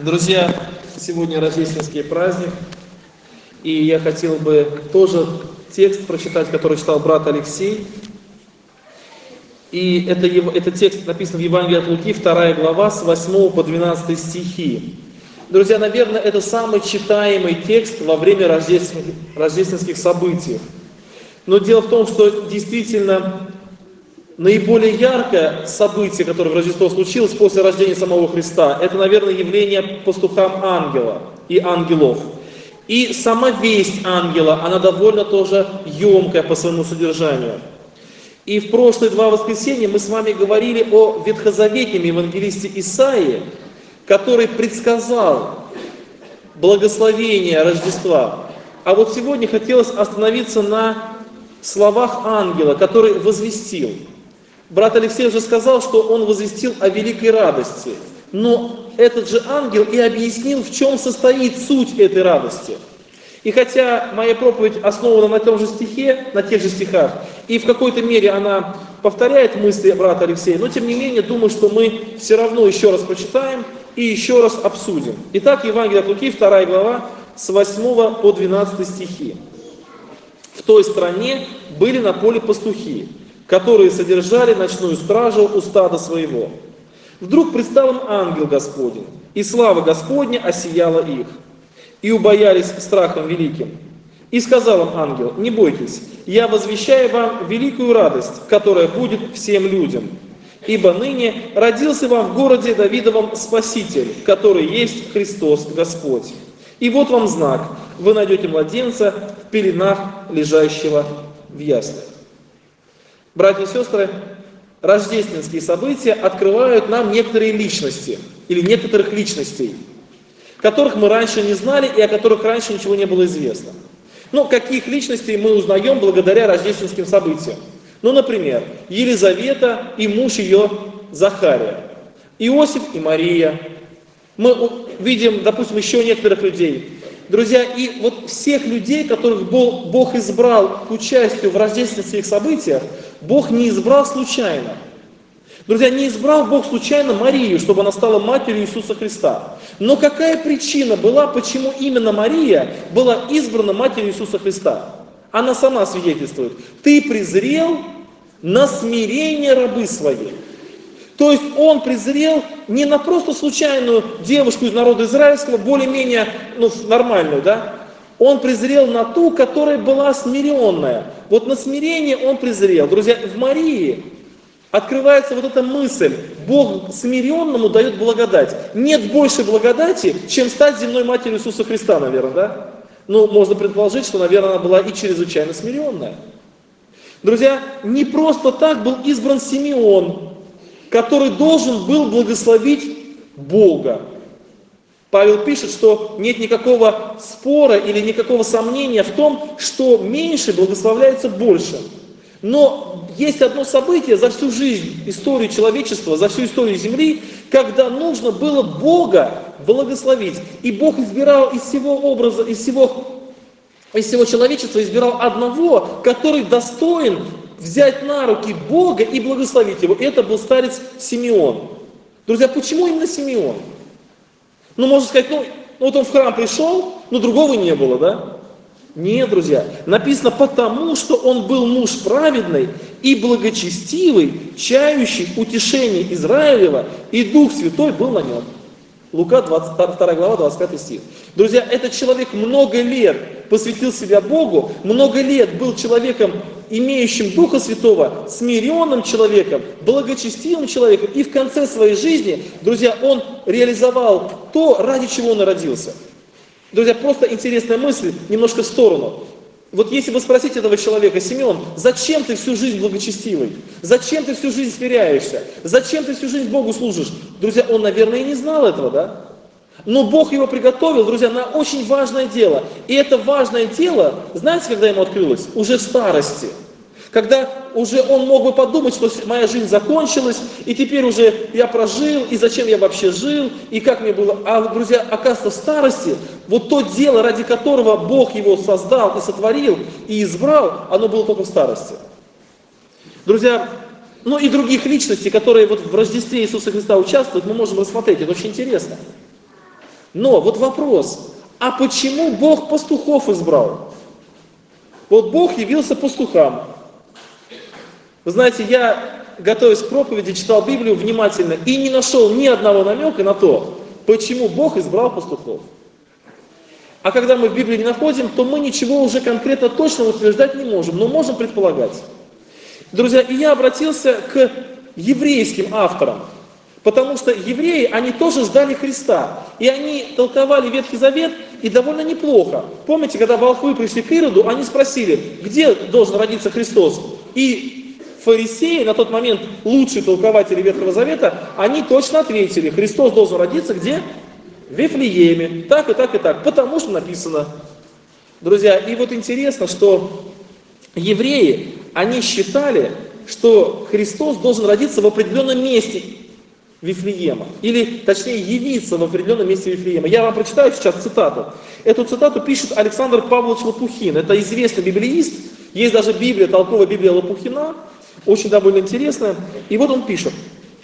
Друзья, сегодня рождественский праздник, и я хотел бы тоже текст прочитать, который читал брат Алексей. И это текст написан в Евангелии от Луки, 2 глава, с 8 по 12 стихи. Друзья, наверное, это самый читаемый текст во время рождественских событий. Но дело в том, что действительно наиболее яркое событие, которое в Рождество случилось после рождения самого Христа, это, наверное, явление пастухам ангела и ангелов. И сама весть ангела, она довольно тоже емкая по своему содержанию. И в прошлые два воскресенья мы с вами говорили о ветхозаветнем евангелисте Исаии, который предсказал благословение Рождества. А вот сегодня хотелось остановиться на словах ангела, который возвестил. Брат Алексей уже сказал, что он возвестил о великой радости. Но этот же ангел и объяснил, в чем состоит суть этой радости. И хотя моя проповедь основана на том же стихе, на тех же стихах, и в какой-то мере она повторяет мысли брата Алексея, но тем не менее, думаю, что мы все равно еще раз прочитаем и еще раз обсудим. Итак, Евангелие от Луки, 2 глава, с 8 по 12 стихи. В той стране были на поле пастухи, которые содержали ночную стражу у стада своего. Вдруг предстал им ангел Господень, и слава Господня осияла их, и убоялись страхом великим. И сказал им ангел: не бойтесь, я возвещаю вам великую радость, которая будет всем людям. Ибо ныне родился вам в городе Давидовом Спаситель, который есть Христос Господь. И вот вам знак: вы найдете младенца в пеленах, лежащего в яслях. Братья и сестры, рождественские события открывают нам некоторые личности, или некоторых личностей, которых мы раньше не знали и о которых раньше ничего не было известно. Ну, каких личностей мы узнаем благодаря рождественским событиям? Ну, например, Елизавета и муж ее Захария, Иосиф и Мария. Мы видим, допустим, еще некоторых людей. Друзья, и вот всех людей, которых Бог избрал к участию в рождественских событиях, Бог не избрал случайно. Друзья, не избрал Бог случайно Марию, чтобы она стала матерью Иисуса Христа. Но какая причина была, почему именно Мария была избрана матерью Иисуса Христа? Она сама свидетельствует: «Ты презрел на смирение рабы своей». То есть он презрел не на просто случайную девушку из народа израильского, более-менее нормальную, да? Он презрел на ту, которая была смиренная. Вот на смирение он презрел. Друзья, в Марии открывается вот эта мысль: Бог смиренному дает благодать. Нет больше благодати, чем стать земной матерью Иисуса Христа, наверное, да? Ну, можно предположить, что, наверное, она была и чрезвычайно смиренная. Друзья, не просто так был избран Симеон, который должен был благословить Бога. Павел пишет, что нет никакого спора или никакого сомнения в том, что меньше благословляется больше. Но есть одно событие за всю жизнь, историю человечества, за всю историю Земли, когда нужно было Бога благословить. И Бог избирал из всего образа, из всего человечества, избирал одного, который достоин взять на руки Бога и благословить его. Это был старец Симеон. Друзья, почему именно Симеон? Ну, можно сказать, вот он в храм пришел, но другого не было, да? Нет, друзья, написано: потому что он был муж праведный и благочестивый, чающий утешение Израилева, и Дух Святой был на нем. Лука 22 глава, 25 стих. Друзья, этот человек много лет посвятил себя Богу, много лет был человеком, имеющим Духа Святого, смиренным человеком, благочестивым человеком, и в конце своей жизни, друзья, он реализовал то, ради чего он и родился. Друзья, просто интересная мысль, немножко в сторону. Вот если бы спросить этого человека: Симеон, зачем ты всю жизнь благочестивый? Зачем ты всю жизнь смиряешься? Зачем ты всю жизнь Богу служишь? Друзья, он, наверное, и не знал этого, да? Но Бог его приготовил, друзья, на очень важное дело. И это важное дело, знаете, когда ему открылось? Уже в старости. Когда уже он мог бы подумать, что моя жизнь закончилась, и теперь уже я прожил, и зачем я вообще жил, и как мне было. А, друзья, оказывается, в старости, вот то дело, ради которого Бог его создал и сотворил, и избрал, оно было только в старости. Друзья, ну и других личностей, которые вот в Рождестве Иисуса Христа участвуют, мы можем рассмотреть, это очень интересно. Но вот вопрос, а почему Бог пастухов избрал? Вот Бог явился пастухам. Вы знаете, я, готовясь к проповеди, читал Библию внимательно и не нашел ни одного намека на то, почему Бог избрал пастухов. А когда мы в Библии не находим, то мы ничего уже конкретно точно утверждать не можем, но можем предполагать. Друзья, и я обратился к еврейским авторам, потому что евреи, они тоже ждали Христа, и они толковали Ветхий Завет, и довольно неплохо. Помните, когда волхвы пришли к Ироду, они спросили, где должен родиться Христос? И фарисеи, на тот момент лучшие толкователи Ветхого Завета, они точно ответили, Христос должен родиться где? В Вифлееме, так и так и так, потому что написано. Друзья, и вот интересно, что евреи, они считали, что Христос должен родиться в определенном месте Вифлеема, или точнее явиться в определенном месте Вифлеема. Я вам прочитаю сейчас цитату. Эту цитату пишет Александр Павлович Лопухин, это известный библеист, есть даже Библия, толковая Библия Лопухина, очень довольно интересная. И вот он пишет,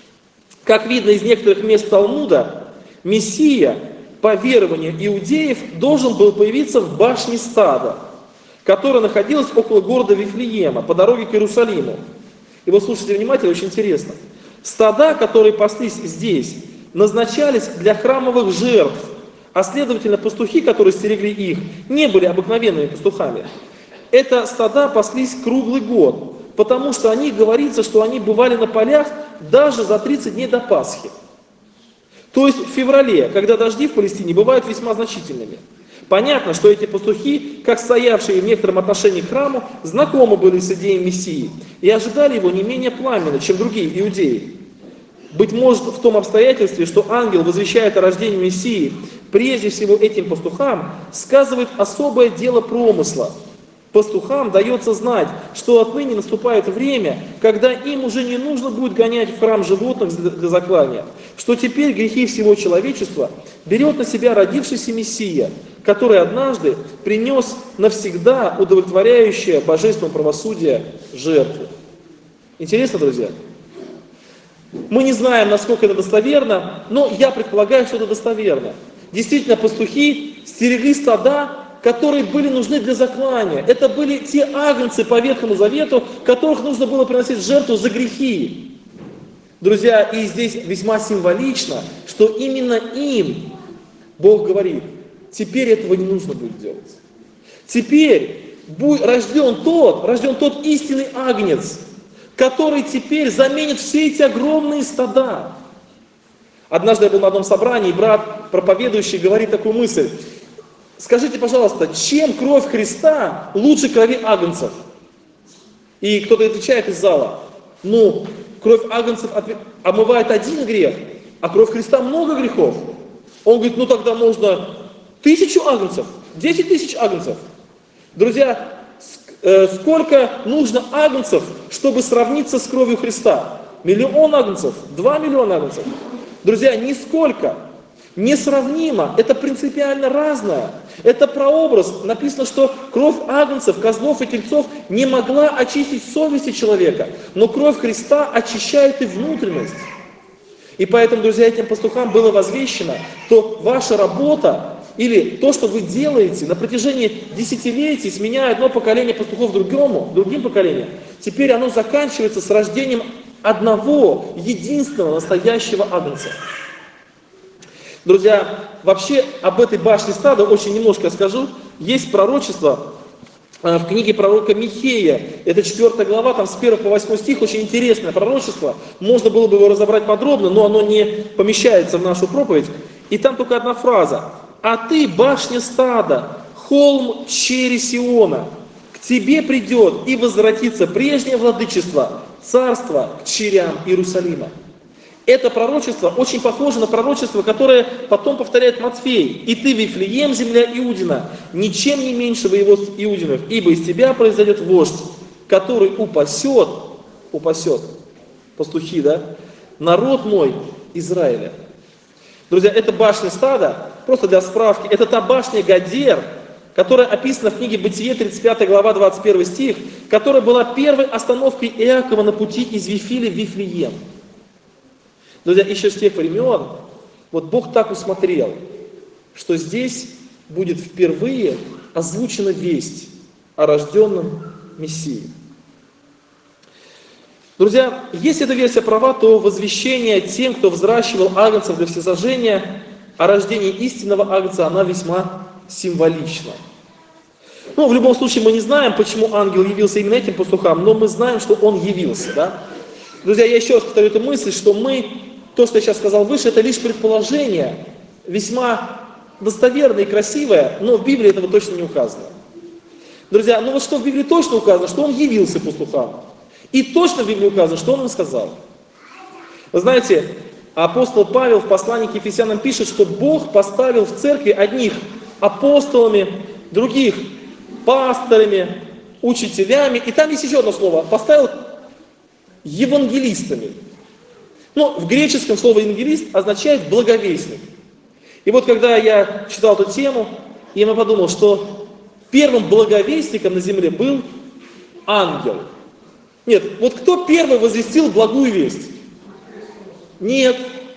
как видно из некоторых мест Талмуда, Мессия, по верованию иудеев, должен был появиться в башне стада, которая находилась около города Вифлеема, по дороге к Иерусалиму. И вот слушайте внимательно, очень интересно. Стада, которые паслись здесь, назначались для храмовых жертв, а следовательно пастухи, которые стерегли их, не были обыкновенными пастухами. Это стада паслись круглый год, потому что о них говорится, что они бывали на полях даже за 30 дней до Пасхи. То есть в феврале, когда дожди в Палестине бывают весьма значительными. Понятно, что эти пастухи, как стоявшие в некотором отношении к храму, знакомы были с идеей Мессии и ожидали его не менее пламенно, чем другие иудеи. Быть может, в том обстоятельстве, что ангел возвещает о рождении Мессии, прежде всего этим пастухам, сказывает особое дело промысла. Пастухам дается знать, что отныне наступает время, когда им уже не нужно будет гонять в храм животных для заклания, что теперь грехи всего человечества берет на себя родившийся Мессия, который однажды принес навсегда удовлетворяющее божественное правосудие жертву. Интересно, друзья? Мы не знаем, насколько это достоверно, но я предполагаю, что это достоверно. Действительно, пастухи стерегли стада, которые были нужны для заклания. Это были те агнцы по Ветхому Завету, которых нужно было приносить в жертву за грехи. Друзья, и здесь весьма символично, что именно им Бог говорит, теперь этого не нужно будет делать. Теперь будет рожден тот истинный агнец, который теперь заменит все эти огромные стада. Однажды я был на одном собрании, и брат, проповедующий, говорит такую мысль. Скажите, пожалуйста, чем кровь Христа лучше крови агнцев? И кто-то отвечает из зала, кровь агнцев омывает один грех, а кровь Христа много грехов. Он говорит, тогда можно 1000 агнцев, 10 000 агнцев. Друзья, сколько нужно агнцев, чтобы сравниться с кровью Христа? 1 000 000 агнцев, 2 миллиона агнцев. Друзья, нисколько. Несравнимо, это принципиально разное. Это прообраз. Написано, что кровь агнцев, козлов и тельцов не могла очистить совести человека, но кровь Христа очищает и внутренность. И поэтому, друзья, этим пастухам было возвещено, что ваша работа или то, что вы делаете на протяжении десятилетий, сменяя одно поколение пастухов другим поколением, теперь оно заканчивается с рождением одного, единственного, настоящего агнца. Друзья, вообще об этой башне стада очень немножко скажу. Есть пророчество в книге пророка Михея, это 4 глава, там с 1 по 8 стих, очень интересное пророчество. Можно было бы его разобрать подробно, но оно не помещается в нашу проповедь. И там только одна фраза. «А ты, башня стада, холм черри Сиона, к тебе придет и возвратится прежнее владычество, царство к черям Иерусалима». Это пророчество очень похоже на пророчество, которое потом повторяет Матфей. «И ты, Вифлеем, земля Иудина, ничем не меньшего его Иудинов, ибо из тебя произойдет вождь, который упасет, пастухи, народ мой Израиля». Друзья, это башня стада, просто для справки, это та башня Гадер, которая описана в книге Бытие, 35 глава, 21 стих, которая была первой остановкой Иакова на пути из Вифиля в Вифлеем. Друзья, еще с тех времен, Бог так усмотрел, что здесь будет впервые озвучена весть о рожденном Мессии. Друзья, если эта версия права, то возвещение тем, кто взращивал агнцев для всесожжения, о рождении истинного агнца, она весьма символична. Ну, в любом случае, мы не знаем, почему ангел явился именно этим пастухам, но мы знаем, что он явился, да? Друзья, я еще раз повторю эту мысль, что то, что я сейчас сказал выше, это лишь предположение, весьма достоверное и красивое, но в Библии этого точно не указано. Друзья, ну вот что в Библии точно указано, что он явился пастухам. И точно в Библии указано, что он им сказал. Вы знаете, апостол Павел в послании к Ефесянам пишет, что Бог поставил в церкви одних апостолами, других пасторами, учителями. И там есть еще одно слово. Поставил евангелистами. Но в греческом слово евангелист означает благовестник. И вот когда я читал эту тему, я подумал, что первым благовестником на земле был ангел. Нет, вот кто первый возвестил благую весть? Нет.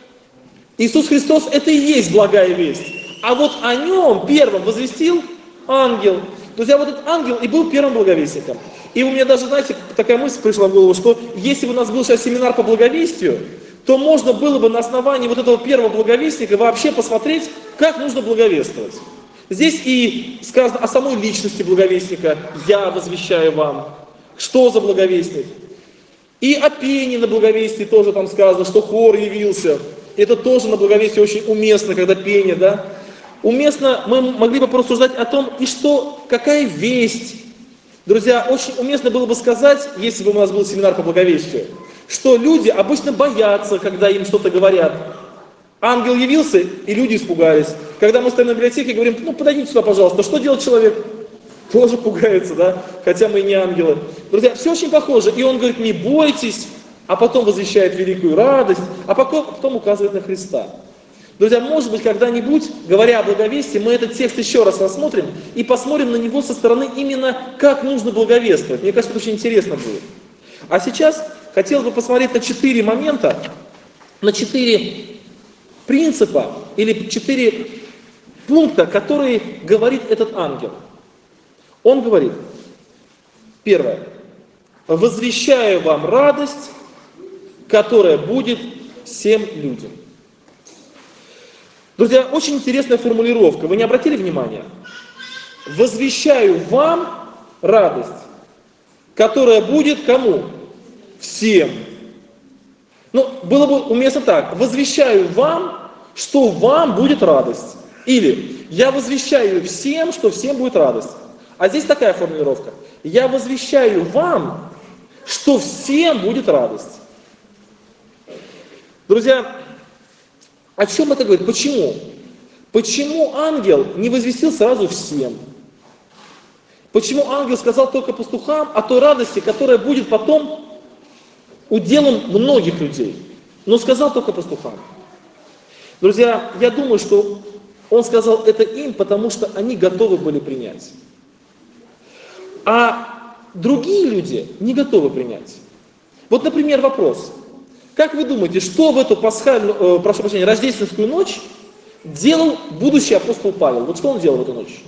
Иисус Христос это и есть благая весть. А вот о нем первым возвестил ангел. Друзья, вот этот ангел и был первым благовестником. И у меня даже, знаете, такая мысль пришла в голову, что если бы у нас был сейчас семинар по благовестию, то можно было бы на основании вот этого первого благовестника вообще посмотреть, как нужно благовествовать. Здесь и сказано о самой личности благовестника. Я возвещаю вам. Что за благовестник? И о пении на благовестии тоже там сказано, что хор явился. Это тоже на благовестии очень уместно, когда пение, да? Уместно, мы могли бы порассуждать о том, и что, какая весть. Друзья, очень уместно было бы сказать, если бы у нас был семинар по благовестию, что люди обычно боятся, когда им что-то говорят. Ангел явился, и люди испугались. Когда мы стоим на библиотеке и говорим, ну подойдите сюда, пожалуйста, что делает человек? Тоже пугается, да? Хотя мы и не ангелы. Друзья, все очень похоже. И он говорит, не бойтесь, а потом возвещает великую радость, а потом указывает на Христа. Друзья, может быть, когда-нибудь, говоря о благовестии, мы этот текст еще раз рассмотрим и посмотрим на него со стороны именно, как нужно благовествовать. Мне кажется, это очень интересно будет. А сейчас хотелось бы посмотреть на 4 момента, на 4 принципа или 4 пункта, которые говорит этот ангел. Он говорит, первое, возвещаю вам радость, которая будет всем людям. Друзья, очень интересная формулировка, вы не обратили внимания? Возвещаю вам радость, которая будет кому? Всем. Ну, было бы уместно так, возвещаю вам, что вам будет радость. Или я возвещаю всем, что всем будет радость. А здесь такая формулировка. Я возвещаю вам, что всем будет радость. Друзья, о чем это говорит? Почему? Почему ангел не возвестил сразу всем? Почему ангел сказал только пастухам о той радости, которая будет потом уделом многих людей, но сказал только пастухам? Друзья, я думаю, что он сказал это им, потому что они готовы были принять. А другие люди не готовы принять. Вот, например, вопрос. Как вы думаете, что в эту рождественскую ночь делал будущий апостол Павел? Вот что он делал в эту ночь?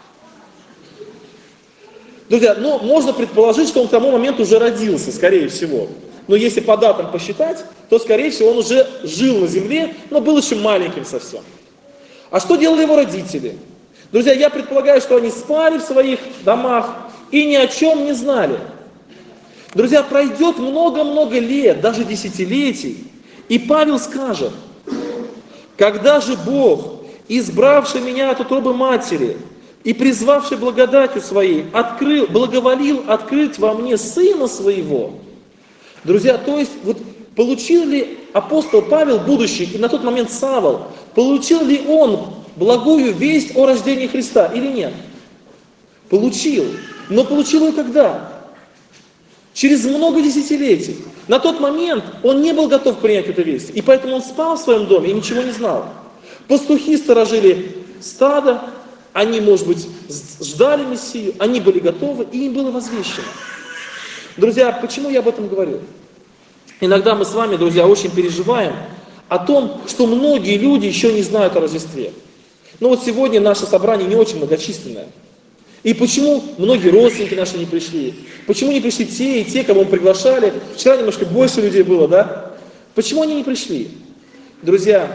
Друзья, ну, можно предположить, что он к тому моменту уже родился, скорее всего. Но если по датам посчитать, то, скорее всего, он уже жил на земле, но был еще маленьким совсем. А что делали его родители? Друзья, я предполагаю, что они спали в своих домах и ни о чем не знали. Друзья, пройдет много-много лет, даже десятилетий, и Павел скажет, когда же Бог, избравший меня от утробы матери и призвавший благодатью своей, благоволил открыть во мне Сына Своего. Друзья, то есть, вот получил ли апостол Павел, будущий, и на тот момент Савл, получил ли он благую весть о рождении Христа или нет? Получил. Но получил ее когда? Через много десятилетий. На тот момент он не был готов принять эту весть. И поэтому он спал в своем доме и ничего не знал. Пастухи сторожили стадо, они, может быть, ждали Мессию, они были готовы, и им было возвещено. Друзья, почему я об этом говорю? Иногда мы с вами, друзья, очень переживаем о том, что многие люди еще не знают о Рождестве. Но вот сегодня наше собрание не очень многочисленное. И почему многие родственники наши не пришли? Почему не пришли те и те, кого мы приглашали? Вчера немножко больше людей было, да? Почему они не пришли? Друзья,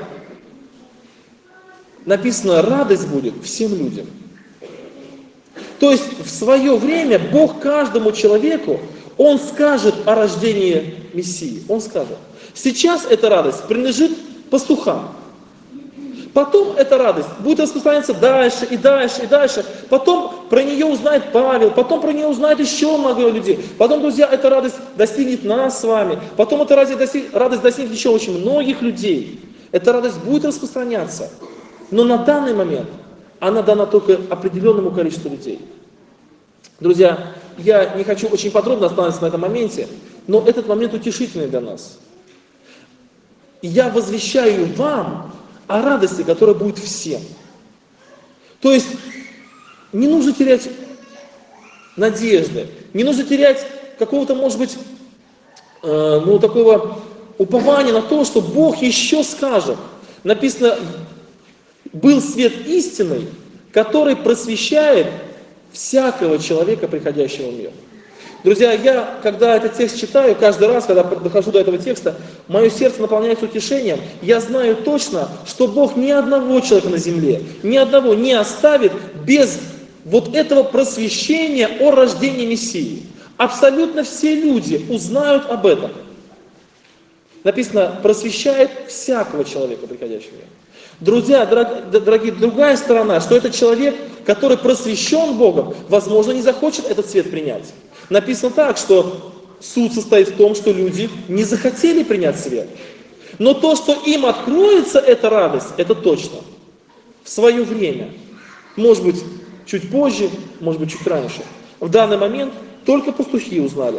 написано, радость будет всем людям. То есть в свое время Бог каждому человеку, Он скажет о рождении Мессии. Он скажет. Сейчас эта радость принадлежит пастухам. Потом эта радость будет распространяться дальше и дальше и дальше. Потом про нее узнает Павел, потом про нее узнает еще много людей. Потом, друзья, эта радость достигнет нас с вами. Потом эта радость достигнет еще очень многих людей. Эта радость будет распространяться. Но на данный момент она дана только определенному количеству людей. Друзья, я не хочу очень подробно останавливаться на этом моменте, но этот момент утешительный для нас. И я возвещаю вам о радости, которая будет всем. То есть не нужно терять надежды, не нужно терять какого-то, может быть, такого упования на то, что Бог еще скажет. Написано, был свет истинный, который просвещает всякого человека, приходящего в мир. Друзья, я, когда этот текст читаю, каждый раз, когда дохожу до этого текста, мое сердце наполняется утешением. Я знаю точно, что Бог ни одного человека на земле, ни одного не оставит без вот этого просвещения о рождении Мессии. Абсолютно все люди узнают об этом. Написано, просвещает всякого человека, приходящего в мир. Друзья, дорогие, другая сторона, что этот человек, который просвещен Богом, возможно, не захочет этот свет принять. Написано так, что суд состоит в том, что люди не захотели принять свет. Но то, что им откроется эта радость, это точно. В свое время. Может быть, чуть позже, может быть, чуть раньше. В данный момент только пастухи узнали.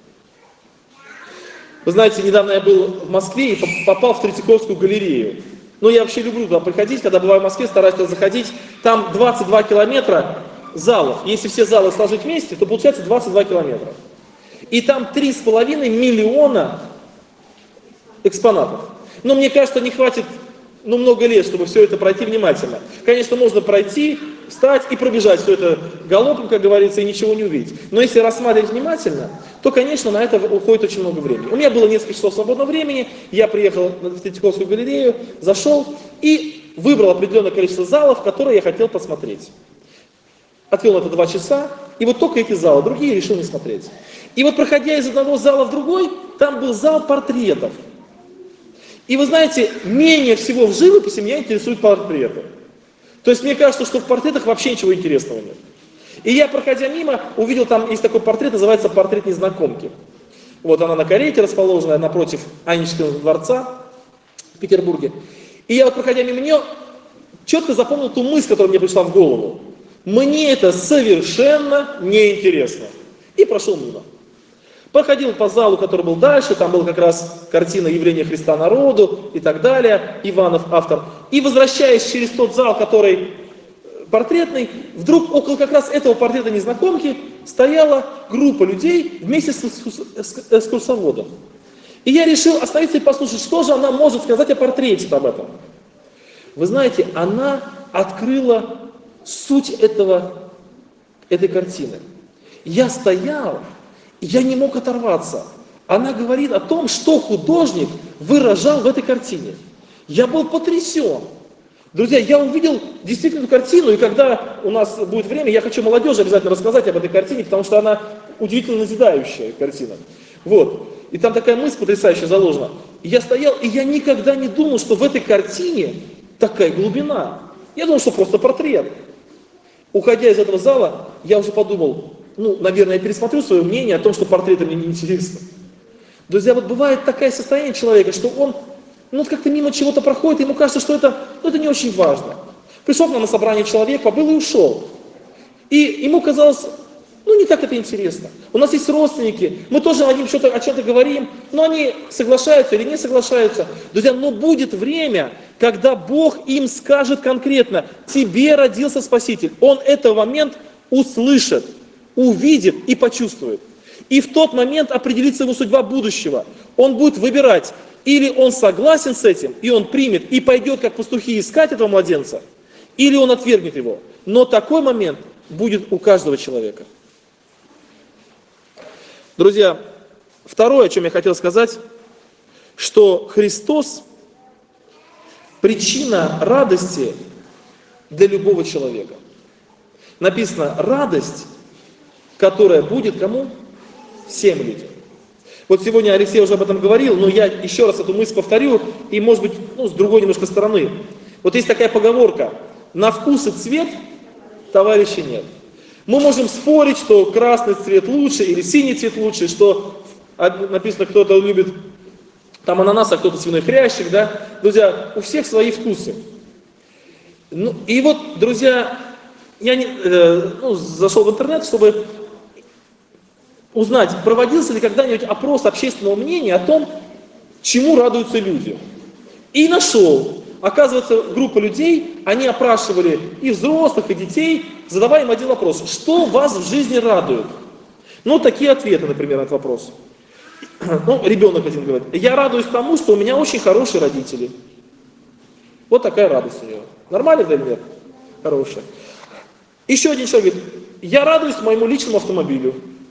Вы знаете, недавно я был в Москве и попал в Третьяковскую галерею. Но я вообще люблю туда приходить, когда бываю в Москве, стараюсь туда заходить. Там 22 километра залов. Если все залы сложить вместе, то получается 22 километра. И там 3,5 миллиона экспонатов. Но мне кажется, не хватит много лет, чтобы все это пройти внимательно. Конечно, можно пройти, встать и пробежать все это галопом, как говорится, и ничего не увидеть. Но если рассматривать внимательно, то, конечно, на это уходит очень много времени. У меня было несколько часов свободного времени, я приехал в Третьяковскую галерею, зашел и выбрал определенное количество залов, которые я хотел посмотреть. Отвел на это 2 часа, и вот только эти залы, другие решил не смотреть. И вот проходя из одного зала в другой, там был зал портретов. И вы знаете, менее всего в живописи меня интересуют портреты. То есть мне кажется, что в портретах вообще ничего интересного нет. И я, проходя мимо, увидел, там есть такой портрет, называется портрет незнакомки. Вот она на карете расположена напротив Анечкиного дворца в Петербурге. И я вот, проходя мимо нее, четко запомнил ту мысль, которая мне пришла в голову. Мне это совершенно неинтересно. И прошел мимо. Проходил по залу, который был дальше, там была как раз картина «Явление Христа народу» и так далее, Иванов автор. И возвращаясь через тот зал, который портретный, вдруг около как раз этого портрета незнакомки стояла группа людей вместе с экскурсоводом. И я решил остановиться и послушать, что же она может сказать о портрете об этом. Вы знаете, она открыла суть этой картины. Я стоял, я не мог оторваться. Она говорит о том, что художник выражал в этой картине. Я был потрясен. Друзья, я увидел действительно эту картину, и когда у нас будет время, я хочу молодежи обязательно рассказать об этой картине, потому что она удивительно назидающая картина. Вот. И там такая мысль потрясающая заложена. И я стоял, и я никогда не думал, что в этой картине такая глубина. Я думал, что просто портрет. Уходя из этого зала, я уже подумал, наверное, я пересмотрю свое мнение о том, что портреты мне не интересны. Друзья, вот бывает такое состояние человека, что он как-то мимо чего-то проходит, и ему кажется, что это не очень важно. Пришел к нам на собрание человек, побыл и ушел. И ему казалось, не так это интересно. У нас есть родственники, мы тоже о чем-то говорим, но они соглашаются или не соглашаются. Друзья, но будет время, когда Бог им скажет конкретно, тебе родился Спаситель. Он этот момент услышит, увидит и почувствует. И в тот момент определится его судьба будущего. Он будет выбирать, или он согласен с этим, и он примет, и пойдет, как пастухи, искать этого младенца, или он отвергнет его. Но такой момент будет у каждого человека. Друзья, второе, о чем я хотел сказать, что Христос – причина радости для любого человека. Написано, радость, которая будет кому? Всем людям. Вот сегодня Алексей уже об этом говорил, но я еще раз эту мысль повторю, и может быть, с другой немножко стороны. Вот есть такая поговорка, на вкус и цвет товарищей нет. Мы можем спорить, что красный цвет лучше или синий цвет лучше, что написано, кто-то любит там ананас, а кто-то свиной хрящик, да. Друзья, у всех свои вкусы. Ну, и вот, друзья, я зашел в интернет, чтобы узнать, проводился ли когда-нибудь опрос общественного мнения о том, чему радуются люди. И нашел. Оказывается, группа людей, они опрашивали и взрослых, и детей, задавая им один вопрос. Что вас в жизни радует? Ну, такие ответы, например, на этот вопрос. Ну, ребенок один говорит, я радуюсь тому, что у меня очень хорошие родители. Вот такая радость у него. Нормально, да или нет? Хорошая. Еще один человек говорит, я радуюсь моему личному автомобилю.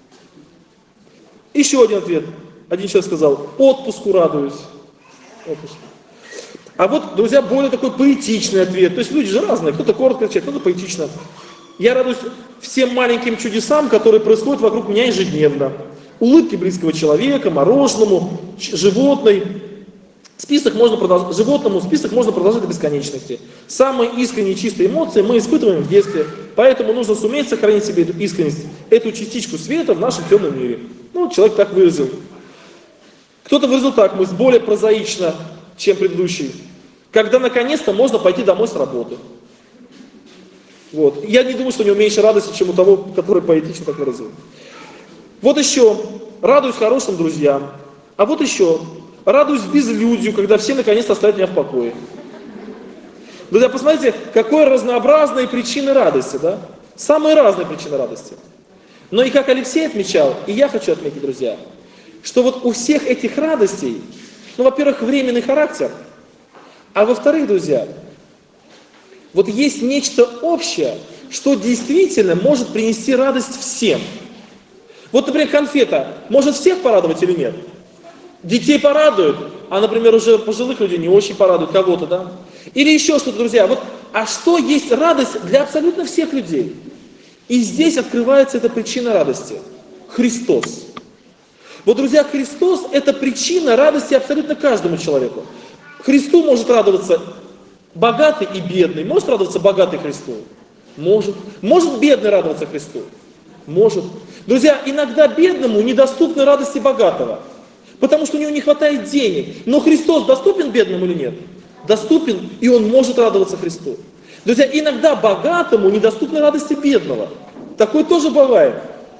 Еще один ответ. Один человек сказал, отпуску радуюсь. Отпуску. А вот, друзья, более такой поэтичный ответ. То есть люди же разные, кто-то коротко отвечает, кто-то поэтично. Я радуюсь всем маленьким чудесам, которые происходят вокруг меня ежедневно. Улыбке близкого человека, мороженому, животной. Список можно продолжать до бесконечности. Самые искренние чистые эмоции мы испытываем в детстве. Поэтому нужно суметь сохранить в себе эту искренность, эту частичку света в нашем темном мире. Ну, человек так выразил. Кто-то выразил так, мысль более прозаично, чем предыдущий. Когда наконец-то можно пойти домой с работы. Вот. Я не думаю, что у него меньше радости, чем у того, который поэтично так выразил. Вот еще. Радуюсь хорошим друзьям. А вот еще. Радуюсь безлюдью, когда все наконец-то оставят меня в покое. Друзья, посмотрите, какие разнообразные причины радости, да? Самые разные причины радости. Но и как Алексей отмечал, и я хочу отметить, друзья, что вот у всех этих радостей, во-первых, временный характер, а во-вторых, друзья, вот есть нечто общее, что действительно может принести радость всем. Вот, например, конфета может всех порадовать или нет? Детей порадует, а, например, уже пожилых людей не очень порадует кого-то, да? Или еще что-то, друзья. Вот, а что есть радость для абсолютно всех людей? И здесь открывается эта причина радости. Христос. Вот, друзья, Христос – это причина радости абсолютно каждому человеку. Христу может радоваться богатый и бедный. Может радоваться богатый Христу? Может. Может бедный радоваться Христу? Может. Друзья, иногда бедному недоступны радости богатого. Потому что у него не хватает денег. Но Христос доступен бедному или нет? Доступен, и он может радоваться Христу. Друзья, иногда богатому недоступны радости бедного. Такое тоже бывает.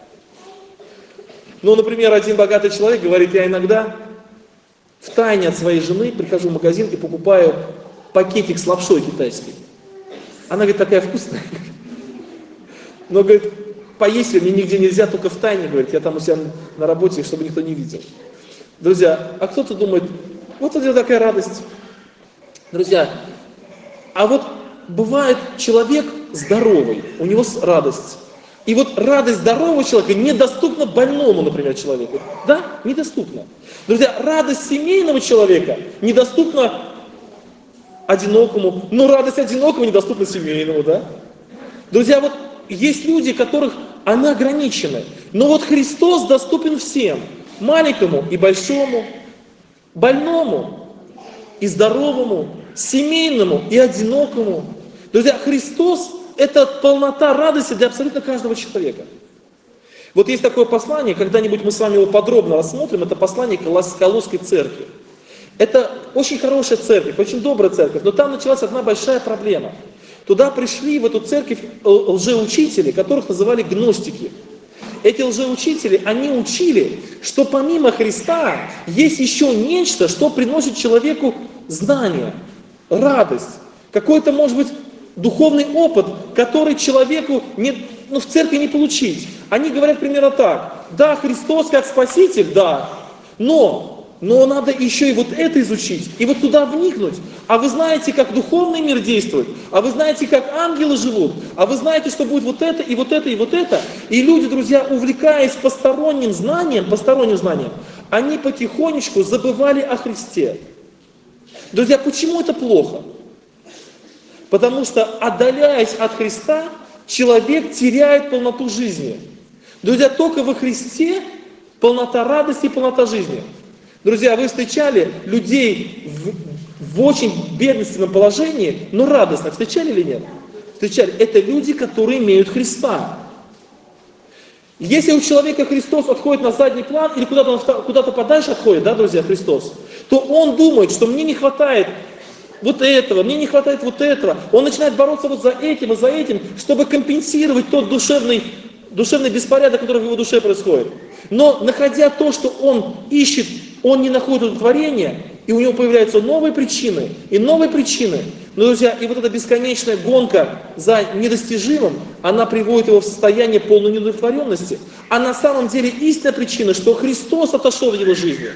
Ну, например, один богатый человек говорит, я иногда втайне от своей жены прихожу в магазин и покупаю пакетик с лапшой китайской. Она говорит, такая вкусная. Но, говорит, поесть ее мне нигде нельзя, только втайне, говорит, я там у себя на работе, чтобы никто не видел. Друзья, а кто-то думает, вот у тебя такая радость. Друзья, а вот бывает человек здоровый, у него радость. И вот радость здорового человека недоступна больному, например, человеку. Да, недоступна. Друзья, радость семейного человека недоступна одинокому, но радость одинокого недоступна семейному, да? Друзья, вот есть люди, которых она ограничена, но вот Христос доступен всем. Маленькому и большому, больному и здоровому, семейному и одинокому. Друзья, Христос – это полнота радости для абсолютно каждого человека. Вот есть такое послание, когда-нибудь мы с вами его подробно рассмотрим, это послание Колосской церкви. Это очень хорошая церковь, очень добрая церковь, но там началась одна большая проблема. Туда пришли, в эту церковь, лжеучители, которых называли гностики. Эти лжеучители, они учили, что помимо Христа есть еще нечто, что приносит человеку знание, радость, какой-то, может быть, духовный опыт, который человеку в церкви не получить. Они говорят примерно так, да, Христос как Спаситель, да, но но надо еще и вот это изучить, и вот туда вникнуть. А вы знаете, как духовный мир действует, а вы знаете, как ангелы живут, а вы знаете, что будет вот это, и вот это, и вот это. И люди, друзья, увлекаясь посторонним знанием, они потихонечку забывали о Христе. Друзья, почему это плохо? Потому что, отдаляясь от Христа, человек теряет полноту жизни. Друзья, только во Христе полнота радости и полнота жизни. Друзья, вы встречали людей в очень бедственном положении, но радостно? Встречали или нет? Встречали. Это люди, которые имеют Христа. Если у человека Христос отходит на задний план или куда-то подальше отходит, да, друзья, Христос, то он думает, что мне не хватает вот этого, мне не хватает вот этого. Он начинает бороться вот за этим и за этим, чтобы компенсировать тот душевный беспорядок, который в его душе происходит. Но находя то, что он ищет, он не находит удовлетворения, и у него появляются новые причины, и новые причины. Но, друзья, и вот эта бесконечная гонка за недостижимым, она приводит его в состояние полной неудовлетворенности. А на самом деле истинная причина, что Христос отошел в его жизни.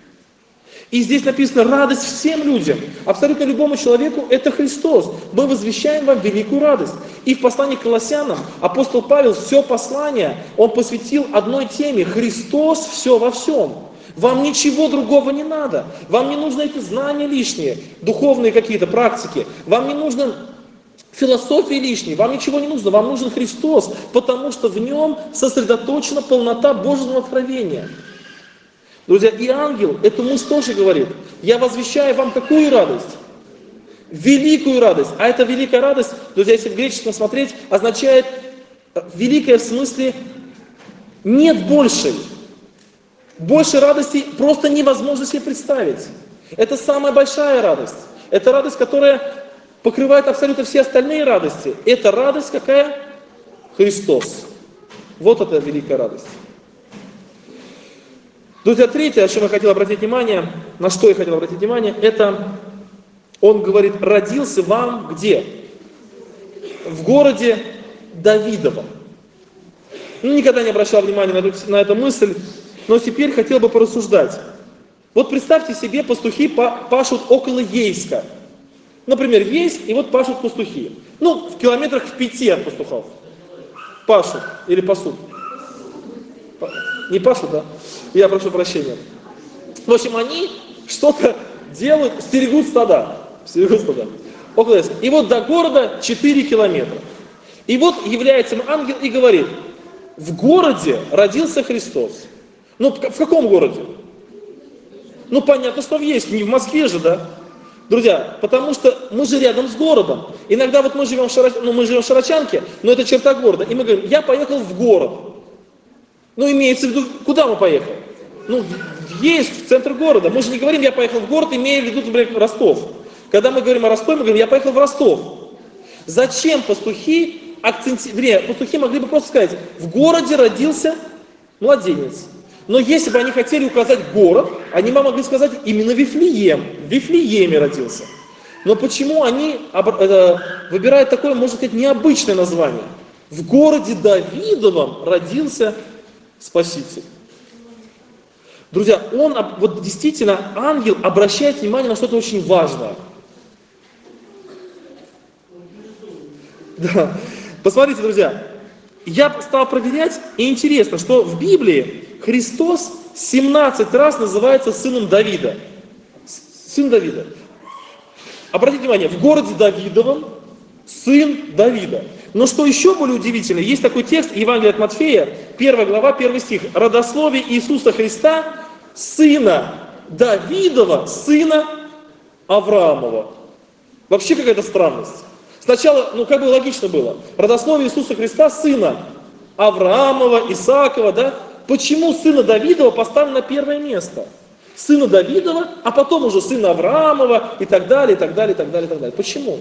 И здесь написано радость всем людям, абсолютно любому человеку, это Христос. Мы возвещаем вам великую радость. И в послании к Колоссянам апостол Павел все послание, он посвятил одной теме: Христос все во всем. Вам ничего другого не надо. Вам не нужны эти знания лишние, духовные какие-то практики. Вам не нужно философии лишней, вам ничего не нужно. Вам нужен Христос, потому что в нем сосредоточена полнота Божьего откровения. Друзья, и ангел эту мысль тоже говорит: я возвещаю вам какую радость? Великую радость. А эта великая радость, друзья, если в греческом смотреть, означает великая в смысле нет большей. Больше радости просто невозможно себе представить. Это самая большая радость. Это радость, которая покрывает абсолютно все остальные радости. Это радость какая? Христос. Вот это великая радость. Друзья, третье, на что я хотел обратить внимание, это он говорит: родился вам где? В городе Давидовом. Никогда не обращал внимания на эту мысль, но теперь хотел бы порассуждать. Вот представьте себе, пастухи пашут около Ейска. Например, Ейск, и вот пашут пастухи. В километрах в 5 от пастухов. Пашут или пасут. Не пашут, да? Я прошу прощения. В общем, они что-то делают, стерегут стада. Около Ейска. И вот до города 4 километра. И вот является ангел и говорит: в городе родился Христос. В каком городе? Понятно, что в Ейске, не в Москве же, да? Друзья, потому что мы же рядом с городом. Иногда вот мы живем в Шарочанке, но это черта города. И мы говорим: я поехал в город. Имеется в виду, куда мы поехали? В Ейск, в центр города. Мы же не говорим: я поехал в город, имея в виду, например, Ростов. Когда мы говорим о Ростове, мы говорим: я поехал в Ростов. Зачем пастухи пастухи могли бы просто сказать: в городе родился младенец. Но если бы они хотели указать город, они могли сказать именно Вифлеем. В Вифлееме родился. Но почему они выбирают такое, можно сказать, необычное название? В городе Давидовом родился Спаситель. Друзья, действительно, ангел обращает внимание на что-то очень важное. Да. Посмотрите, друзья, я стал проверять, и интересно, что в Библии Христос 17 раз называется сыном Давида. Сын Давида. Обратите внимание, в городе Давидовом сын Давида. Но что еще более удивительно, есть такой текст Евангелия от Матфея, 1 глава, 1 стих. Родословие Иисуса Христа, сына Давидова, сына Авраамова. Вообще какая-то странность. Сначала, логично было. Родословие Иисуса Христа, сына Авраамова, Исаакова, да? Почему сына Давидова поставлено на первое место? Сына Давидова, а потом уже сына Авраамова и так далее, и так далее, и так далее, и так далее. Почему?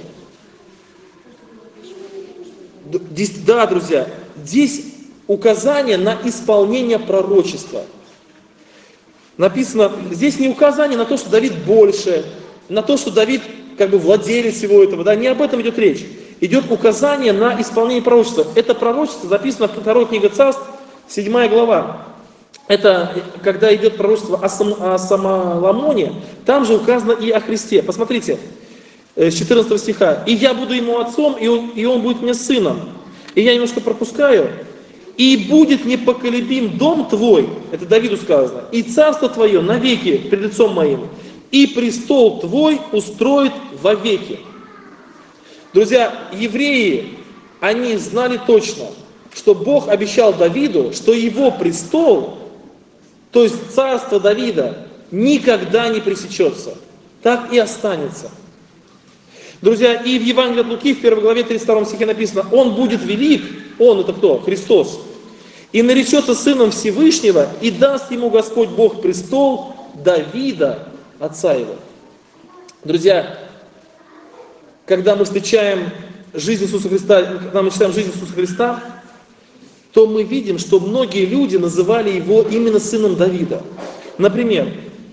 Да, друзья, здесь указание на исполнение пророчества. Написано, здесь не указание на то, что Давид больше, на то, что Давид владелец всего этого, да, не об этом идет речь. Идет указание на исполнение пророчества. Это пророчество записано в 2 книге Царств, 7 глава. это когда идет пророчество о Соломоне, там же указано и о Христе. Посмотрите, с 14 стиха. «И я буду ему отцом, и он будет мне сыном». И я немножко пропускаю. «И будет непоколебим дом твой», это Давиду сказано, «и царство твое навеки пред лицом моим, и престол твой устроит вовеки». Друзья, евреи, они знали точно, что Бог обещал Давиду, что его престол, то есть царство Давида, никогда не пресечется. Так и останется. Друзья, и в Евангелии от Луки, в 1 главе 32 стихе написано, «Он будет велик», он это кто? Христос, «и наречется сыном Всевышнего, и даст ему Господь Бог престол Давида, отца его». Друзья, когда мы встречаем жизнь Иисуса Христа, когда мы читаем жизнь Иисуса Христа, то мы видим, что многие люди называли его именно сыном Давида. Например,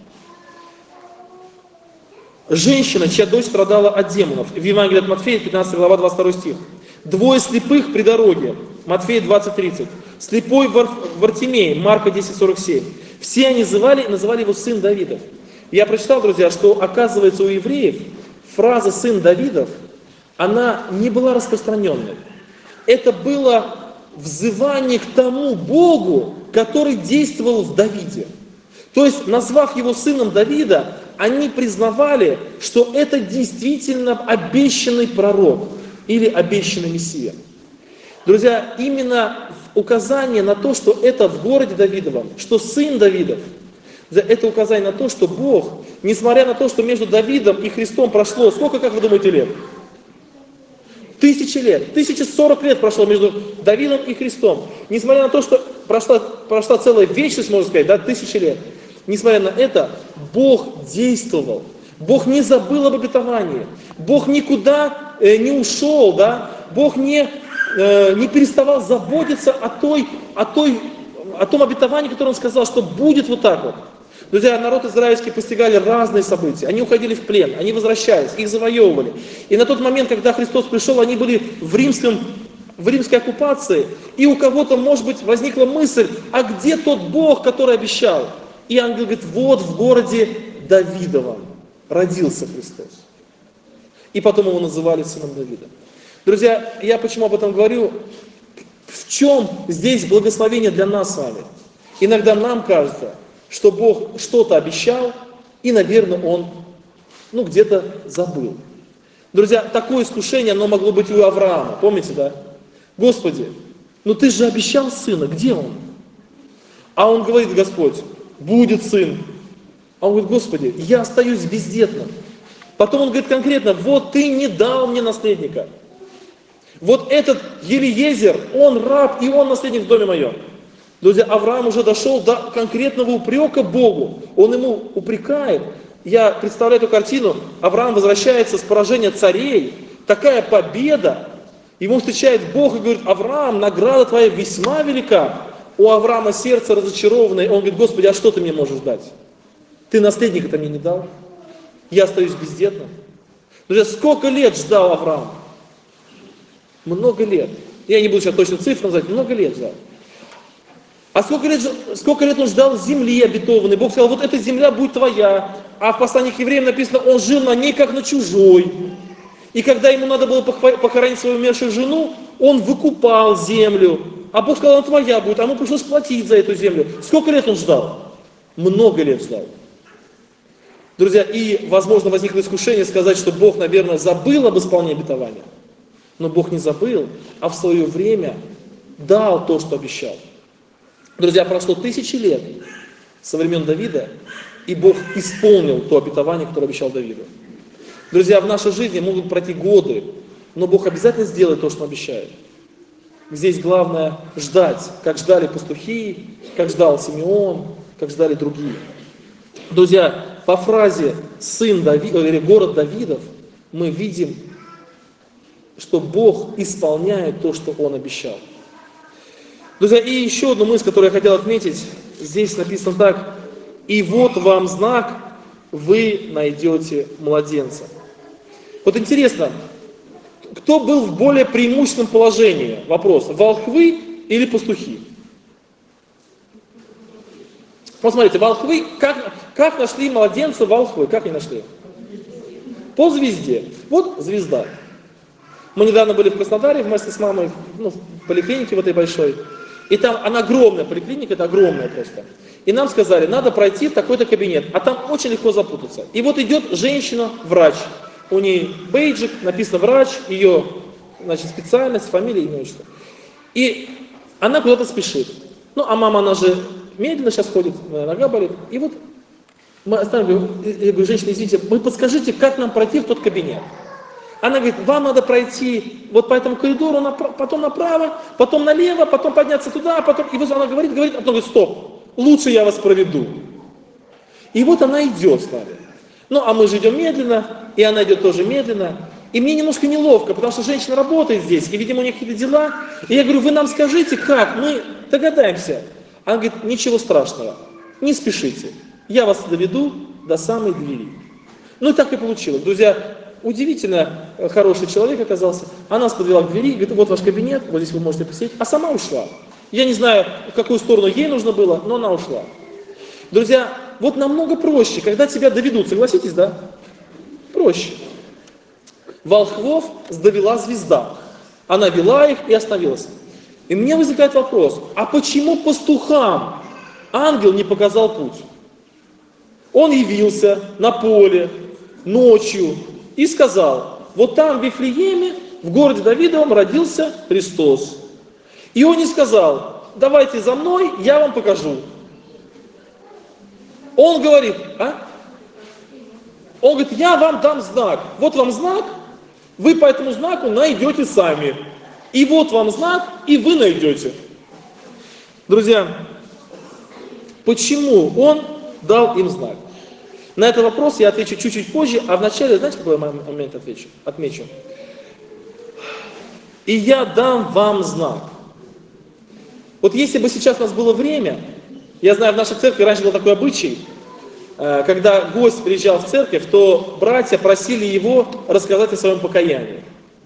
женщина, чья дочь страдала от демонов. В Евангелии от Матфея, 15 глава, 22 стих. «Двое слепых при дороге». Матфея 20:30. «Слепой Вартимей». Марка 10:47. Все они называли его сын Давидов. Я прочитал, друзья, что оказывается у евреев фраза «сын Давидов», она не была распространенной. Это было взывание к тому Богу, который действовал в Давиде. То есть, назвав его сыном Давида, они признавали, что это действительно обещанный пророк или обещанный Мессия. Друзья, именно указание на то, что это в городе Давидовом, что сын Давидов, это указание на то, что Бог, несмотря на то, что между Давидом и Христом прошло, сколько, как вы думаете, лет? 1000 лет. 1040 лет прошло между Давидом и Христом. Несмотря на то, что прошла целая вечность, можно сказать, да, 1000 лет. Несмотря на это, Бог действовал. Бог не забыл об обетовании. Бог никуда не ушел, да? Бог не переставал заботиться о том обетовании, которое Он сказал, что будет вот так вот. Друзья, народ израильский постигали разные события. Они уходили в плен, они возвращались, их завоевывали. И на тот момент, когда Христос пришел, они были в римской оккупации. И у кого-то, может быть, возникла мысль, а где тот Бог, который обещал? И ангел говорит, вот в городе Давидовом родился Христос. И потом его называли сыном Давида. Друзья, я почему об этом говорю? В чем здесь благословение для нас с вами? Иногда нам кажется, что Бог что-то обещал, и, наверное, Он где-то забыл. Друзья, такое искушение, оно могло быть и у Авраама. Помните, да? Господи, ты же обещал сына, где он? А он говорит, Господь, будет сын. А он говорит, Господи, я остаюсь бездетным. Потом он говорит конкретно, вот ты не дал мне наследника. Вот этот Елиезер, он раб, и он наследник в доме моем. Друзья, Авраам уже дошел до конкретного упрека Богу. Он ему упрекает. Я представляю эту картину. Авраам возвращается с поражения царей. Такая победа. Ему встречает Бог и говорит, Авраам, награда твоя весьма велика. У Авраама сердце разочарованное. Он говорит, Господи, а что ты мне можешь дать? Ты наследника-то мне не дал. Я остаюсь бездетным. Друзья, сколько лет ждал Авраам? Много лет. Я не буду сейчас точно цифру назвать, много лет ждал. А сколько лет он ждал земли обетованной? Бог сказал, вот эта земля будет твоя. А в послании к евреям написано, он жил на ней как на чужой. И когда ему надо было похоронить свою умершую жену, он выкупал землю. А Бог сказал, она твоя будет, а ему пришлось платить за эту землю. Сколько лет он ждал? Много лет ждал. Друзья, и, возможно, возникло искушение сказать, что Бог, наверное, забыл об исполнении обетования. Но Бог не забыл, а в свое время дал то, что обещал. Друзья, прошло 1000 лет со времен Давида, и Бог исполнил то обетование, которое обещал Давиду. Друзья, в нашей жизни могут пройти годы, но Бог обязательно сделает то, что Он обещает. Здесь главное ждать, как ждали пастухи, как ждал Симеон, как ждали другие. Друзья, по фразе «сын Давида» или «город Давидов» мы видим, что Бог исполняет то, что Он обещал. Друзья, и еще одну мысль, которую я хотел отметить, здесь написано так, «И вот вам знак, вы найдете младенца». Вот интересно, кто был в более преимущественном положении? Вопрос, волхвы или пастухи? Посмотрите, волхвы, как нашли младенца волхвы? Как они нашли? По звезде. Вот звезда. Мы недавно были в Краснодаре вместе с мамой, в поликлинике в этой большой. И там, она огромная поликлиника, это огромная просто. И нам сказали, надо пройти в такой-то кабинет, а там очень легко запутаться. И вот идет женщина-врач, у нее бейджик, написано врач, ее, специальность, фамилия, имя, отчество. И она куда-то спешит. Ну, а мама, она же медленно сейчас ходит, нога болит. И вот мы останавливаем, я говорю, женщина, извините, вы подскажите, как нам пройти в тот кабинет? Она говорит, вам надо пройти вот по этому коридору, потом направо, потом налево, потом подняться туда, потом... И вот она говорит, а потом говорит, стоп, лучше я вас проведу. И вот она идет с нами. Ну, а мы же идем медленно, и она идет тоже медленно. И мне немножко неловко, потому что женщина работает здесь, и, видимо, у нее какие-то дела. И я говорю, вы нам скажите, как, мы догадаемся. Она говорит, ничего страшного, не спешите, я вас доведу до самой двери. Ну и так и получилось. Друзья, удивительно хороший человек оказался. Она нас подвела к двери, говорит, вот ваш кабинет, вот здесь вы можете посидеть, а сама ушла. Я не знаю, в какую сторону ей нужно было, но она ушла. Друзья, вот намного проще, когда тебя доведут, согласитесь, да? Проще. Волхвов довела звезда. Она вела их и остановилась. И мне возникает вопрос, а почему пастухам ангел не показал путь? Он явился на поле ночью и сказал, вот там в Вифлееме, в городе Давидовом родился Христос. И он не сказал, давайте за мной, я вам покажу. Он говорит, Он говорит, я вам дам знак. Вот вам знак, вы по этому знаку найдете сами. И вот вам знак, и вы найдете. Друзья, почему он дал им знак? На этот вопрос я отвечу чуть-чуть позже, а вначале, знаете, какой момент отмечу? И я дам вам знак. Вот если бы сейчас у нас было время, я знаю, в нашей церкви раньше был такой обычай, когда гость приезжал в церковь, то братья просили его рассказать о своем покаянии.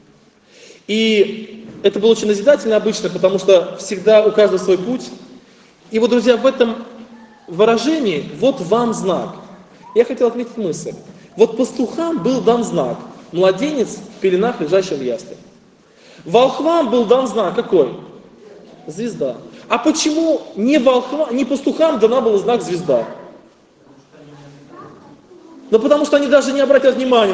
И это было очень назидательно обычно, потому что всегда у каждого свой путь. И вот, друзья, в этом выражении «вот вам знак» я хотел отметить мысль. Вот пастухам был дан знак. Младенец в пеленах, лежащий в яслях. Волхвам был дан знак какой? Звезда. А почему не пастухам дана была знак звезда? Ну потому что они даже не обратят внимания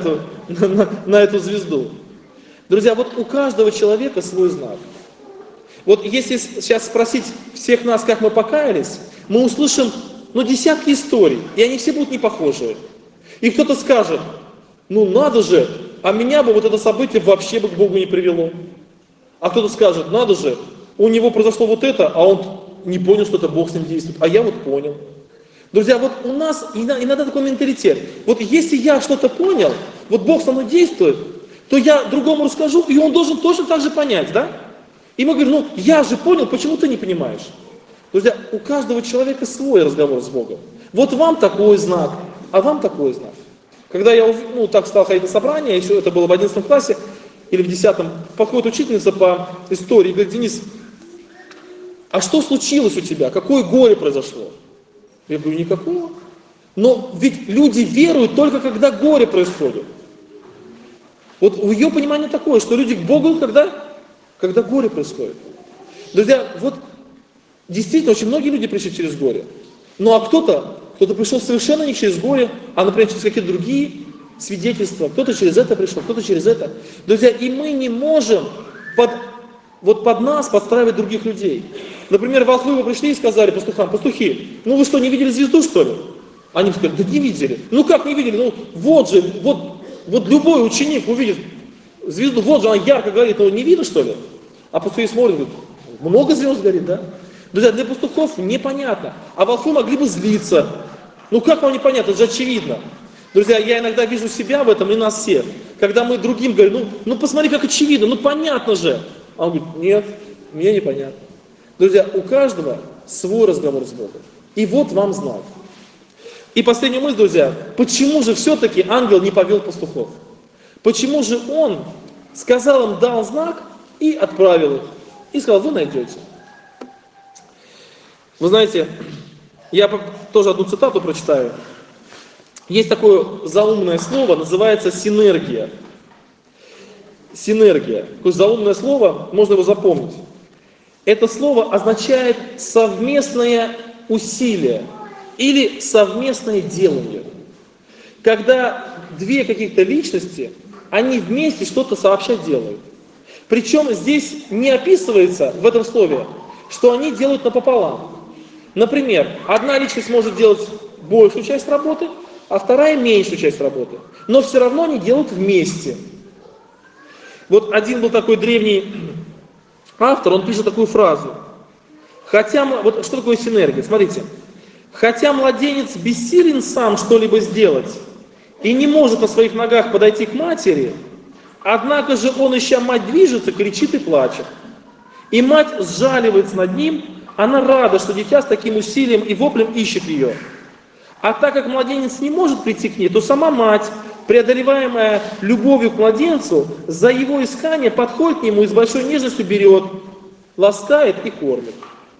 на эту звезду. Друзья, вот у каждого человека свой знак. Вот если сейчас спросить всех нас, как мы покаялись, мы услышим десятки историй, и они все будут не похожие. И кто-то скажет, надо же, а меня бы вот это событие вообще бы к Богу не привело. А кто-то скажет, надо же, у него произошло вот это, а он не понял, что это Бог с ним действует, а я вот понял. Друзья, вот у нас иногда такой менталитет. Вот если я что-то понял, вот Бог со мной действует, то я другому расскажу, и он должен точно так же понять, да? И мы говорим, я же понял, почему ты не понимаешь? Друзья, у каждого человека свой разговор с Богом. Вот вам такой знак, а вам такой знак. Когда я так стал ходить на собрание, еще это было в 11 классе или в 10, подходит учительница по истории и говорит, Денис, а что случилось у тебя? Какое горе произошло? Я говорю, никакого. Но ведь люди веруют только когда горе происходит. Вот в ее понимании такое, что люди к Богу, когда горе происходит. Друзья, вот действительно очень многие люди пришли через горе. Ну а кто-то пришел совершенно не через горе, а, например, через какие-то другие свидетельства. Кто-то через это пришел, кто-то через это. Друзья, и мы не можем под нас подстраивать других людей. Например, волхвы пришли и сказали пастухам, пастухи, вы что, не видели звезду, что ли? Они сказали, да не видели. Как не видели? Вот же, вот любой ученик увидит звезду, вот же она ярко горит, не видно, что ли? А пастухи смотрят, говорят, много звезд горит, да? Друзья, для пастухов непонятно. А волхвы могли бы злиться. Как вам непонятно? Это же очевидно. Друзья, я иногда вижу себя в этом и нас всех. Когда мы другим говорим, посмотри, как очевидно, понятно же. А он говорит, нет, мне непонятно. Друзья, у каждого свой разговор с Богом. И вот вам знак. И последняя мысль, друзья, почему же все-таки ангел не повел пастухов? Почему же он сказал им, дал знак и отправил их? И сказал, вы найдете. Вы знаете, Я тоже одну цитату прочитаю. Есть такое заумное слово, называется синергия. Синергия. Такое заумное слово, можно его запомнить. Это слово означает совместное усилие или совместное делание. Когда две каких-то личности, они вместе что-то сообща делают. Причем здесь не описывается в этом слове, что они делают напополам. Например, одна личность может делать большую часть работы, а вторая меньшую часть работы. Но все равно они делают вместе. Вот один был такой древний автор, он пишет такую фразу. Вот что такое синергия? Смотрите. Хотя младенец бессилен сам что-либо сделать и не может на своих ногах подойти к матери, однако же он, ища мать, движется, кричит и плачет. И мать сжаливается над ним, она рада, что дитя с таким усилием и воплем ищет ее. А так как младенец не может прийти к ней, то сама мать, преодолеваемая любовью к младенцу, за его искание подходит к нему и с большой нежностью берет, ласкает и кормит.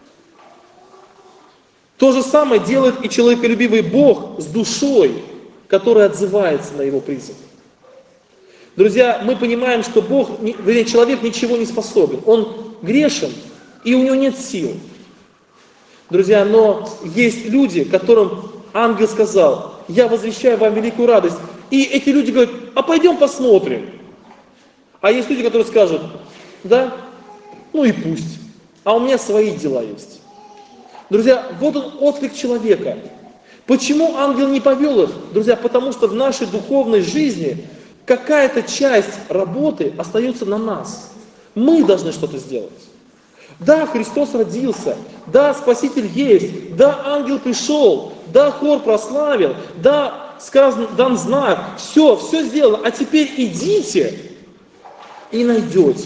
То же самое делает и человеколюбивый Бог с душой, которая отзывается на его призыв. Друзья, мы понимаем, что человек ничего не способен. Он грешен, и у него нет сил. Друзья, но есть люди, которым ангел сказал: я возвещаю вам великую радость. И эти люди говорят: а пойдем посмотрим. А есть люди, которые скажут: да, ну и пусть. А у меня свои дела есть. Друзья, вот он отклик человека. Почему ангел не повел их? Друзья, потому что в нашей духовной жизни какая-то часть работы остается на нас. Мы должны что-то сделать. Да, Христос родился, да, Спаситель есть, да, ангел пришел, да, хор прославил, да, сказан, дан знак, все сделано, а теперь идите и найдете.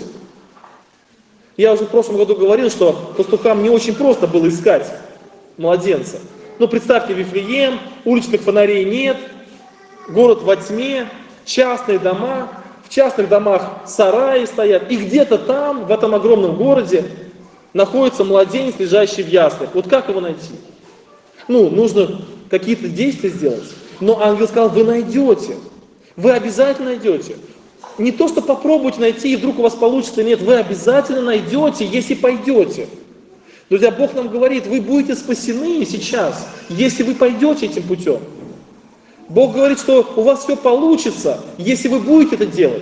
Я уже в прошлом году говорил, что пастухам не очень просто было искать младенца. Ну, представьте, Вифлеем, уличных фонарей нет, город во тьме, частные дома, в частных домах сараи стоят, и где-то там, в этом огромном городе, находится младенец, лежащий в яслях. Вот как его найти? Ну, нужно какие-то действия сделать. Но ангел сказал: вы найдете, вы обязательно найдете. Не то, что попробуйте найти, и вдруг у вас получится, нет, вы обязательно найдете, если пойдете. Друзья, Бог нам говорит: вы будете спасены сейчас, если вы пойдете этим путем. Бог говорит, что у вас все получится, если вы будете это делать.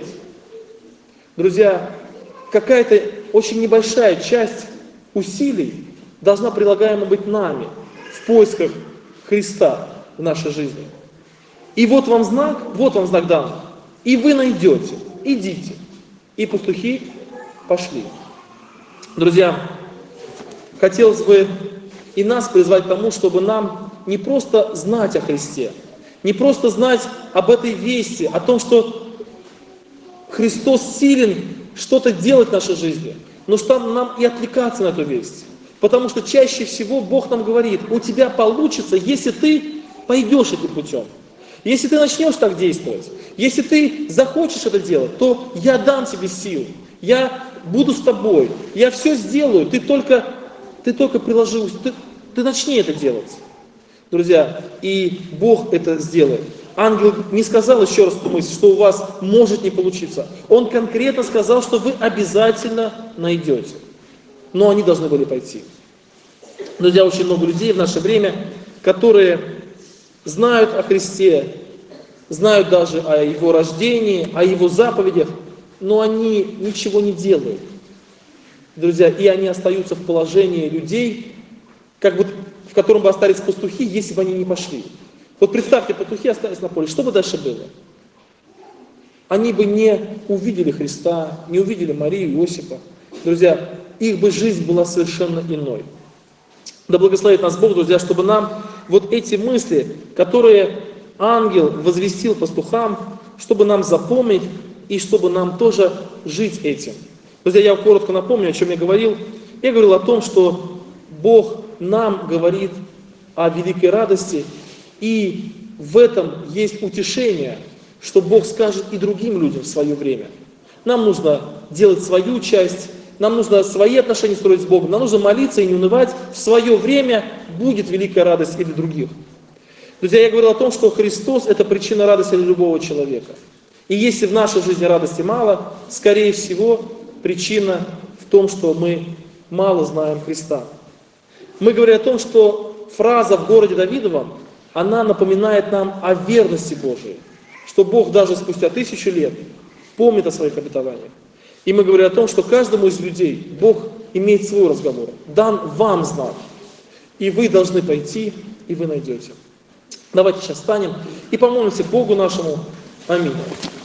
Друзья, какая-то очень небольшая часть усилий должна прилагаема быть нами в поисках Христа в нашей жизни. И вот вам знак дан. И вы найдете. Идите. И пастухи пошли. Друзья, хотелось бы и нас призвать к тому, чтобы нам не просто знать о Христе, не просто знать об этой вести, о том, что Христос силен что-то делать в нашей жизни, но что нам и отвлекаться на эту весть. Потому что чаще всего Бог нам говорит: у тебя получится, если ты пойдешь этим путем. Если ты начнешь так действовать, если ты захочешь это делать, то я дам тебе сил, я буду с тобой, я все сделаю, ты только приложи, ты начни это делать. Друзья, и Бог это сделает. Ангел не сказал еще раз эту мысль, что у вас может не получиться. Он конкретно сказал, что вы обязательно найдете. Но они должны были пойти. Друзья, очень много людей в наше время, которые знают о Христе, знают даже о Его рождении, о Его заповедях, но они ничего не делают. Друзья, и они остаются в положении людей, в котором бы остались пастухи, если бы они не пошли. Вот представьте, пастухи остались на поле, что бы дальше было? Они бы не увидели Христа, не увидели Марию, Иосифа. Друзья, их бы жизнь была совершенно иной. Да благословит нас Бог, друзья, чтобы нам вот эти мысли, которые ангел возвестил пастухам, чтобы нам запомнить и чтобы нам тоже жить этим. Друзья, я коротко напомню, о чем я говорил. Я говорил о том, что Бог нам говорит о великой радости, и в этом есть утешение, что Бог скажет и другим людям в свое время. Нам нужно делать свою часть, нам нужно свои отношения строить с Богом, нам нужно молиться и не унывать. В свое время будет великая радость и для других. Друзья, я говорил о том, что Христос – это причина радости для любого человека. И если в нашей жизни радости мало, скорее всего, причина в том, что мы мало знаем Христа. Мы говорим о том, что фраза в городе Давидовом, она напоминает нам о верности Божией, что Бог даже спустя 1000 лет помнит о своих обетованиях. И мы говорим о том, что каждому из людей Бог имеет свой разговор, дан вам знак, и вы должны пойти, и вы найдете. Давайте сейчас встанем и помолимся Богу нашему. Аминь.